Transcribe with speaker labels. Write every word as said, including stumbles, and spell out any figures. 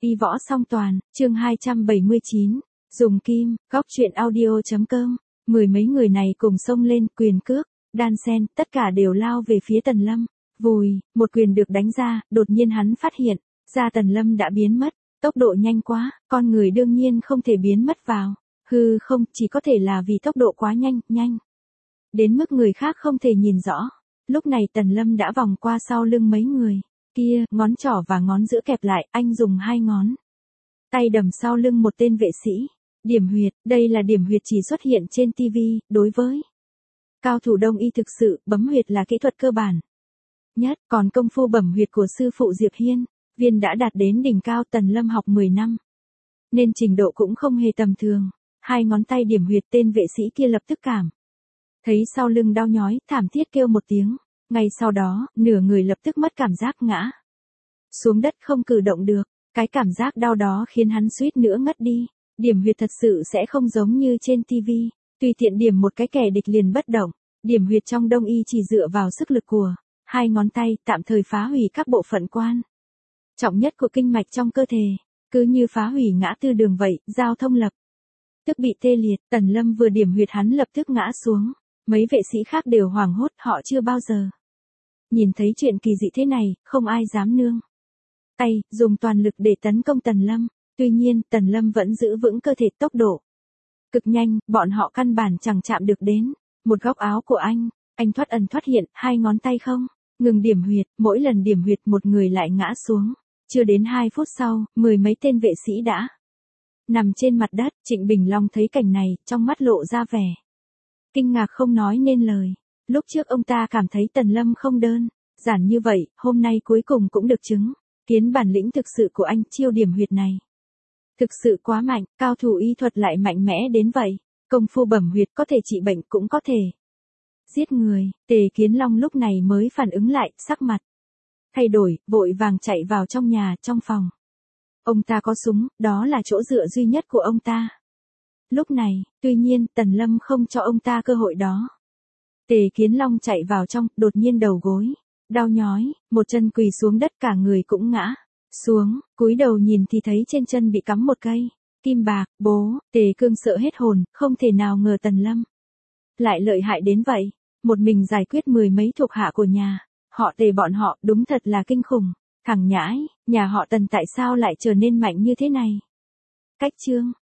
Speaker 1: Y võ song toàn, chương hai trăm bảy mươi chín, dùng kim, góc truyện audio.com, mười mấy người này cùng xông lên, quyền cước, đan sen, tất cả đều lao về phía Tần Lâm. Vùi, một quyền được đánh ra, đột nhiên hắn phát hiện, ra Tần Lâm đã biến mất, tốc độ nhanh quá, con người đương nhiên không thể biến mất vào. Hư không, chỉ có thể là vì tốc độ quá nhanh, nhanh. Đến mức người khác không thể nhìn rõ. Lúc này Tần Lâm đã vòng qua sau lưng mấy người. Kia, ngón trỏ và ngón giữa kẹp lại, anh dùng hai ngón tay đầm sau lưng một tên vệ sĩ. Điểm huyệt, đây là điểm huyệt chỉ xuất hiện trên ti vi, đối với cao thủ đông y thực sự, bấm huyệt là kỹ thuật cơ bản nhất, còn công phu bẩm huyệt của sư phụ Diệp Hiên, viên đã đạt đến đỉnh cao. Tần Lâm học mười năm, nên trình độ cũng không hề tầm thường. Hai ngón tay điểm huyệt, tên vệ sĩ kia lập tức cảm thấy sau lưng đau nhói, thảm thiết kêu một tiếng. Ngay sau đó, nửa người lập tức mất cảm giác, ngã xuống đất không cử động được. Cái cảm giác đau đó khiến hắn suýt nữa ngất đi. Điểm huyệt thật sự sẽ không giống như trên ti vi, tùy tiện điểm một cái kẻ địch liền bất động. Điểm huyệt trong đông y chỉ dựa vào sức lực của hai ngón tay, tạm thời phá hủy các bộ phận quan trọng nhất của kinh mạch trong cơ thể, cứ như phá hủy ngã tư đường vậy. Giao thông lập tức bị tê liệt. Tần Lâm vừa điểm huyệt hắn lập tức ngã xuống. Mấy vệ sĩ khác đều hoảng hốt, họ chưa bao giờ nhìn thấy chuyện kỳ dị thế này, không ai dám nương tay, dùng toàn lực để tấn công Tần Lâm. Tuy nhiên, Tần Lâm vẫn giữ vững cơ thể, tốc độ cực nhanh, bọn họ căn bản chẳng chạm được đến một góc áo của anh. Anh thoát ẩn thoát hiện, hai ngón tay không ngừng điểm huyệt, mỗi lần điểm huyệt một người lại ngã xuống. Chưa đến hai phút sau, mười mấy tên vệ sĩ đã nằm trên mặt đất. Trịnh Bình Long thấy cảnh này, trong mắt lộ ra vẻ kinh ngạc không nói nên lời. Lúc trước ông ta cảm thấy Tần Lâm không đơn giản như vậy, hôm nay cuối cùng cũng được chứng kiến bản lĩnh thực sự của anh. Chiêu điểm huyệt này thực sự quá mạnh, cao thủ y thuật lại mạnh mẽ đến vậy. Công phu bẩm huyệt có thể trị bệnh cũng có thể giết người. Tề Kiến Long lúc này mới phản ứng lại, sắc mặt thay đổi, vội vàng chạy vào trong nhà. Trong phòng ông ta có súng, đó là chỗ dựa duy nhất của ông ta lúc này. Tuy nhiên, Tần Lâm không cho ông ta cơ hội đó. Tề Kiến Long chạy vào trong, đột nhiên đầu gối đau nhói, một chân quỳ xuống đất, cả người cũng ngã xuống, cúi đầu nhìn thì thấy trên chân bị cắm một cây kim bạc. Bố, Tề Cương sợ hết hồn, không thể nào ngờ Tần Lâm lại lợi hại đến vậy, một mình giải quyết mười mấy thuộc hạ của nhà họ Tề bọn họ, đúng thật là kinh khủng. Thằng nhãi, nhà họ Tần tại sao lại trở nên mạnh như thế này? Cách chương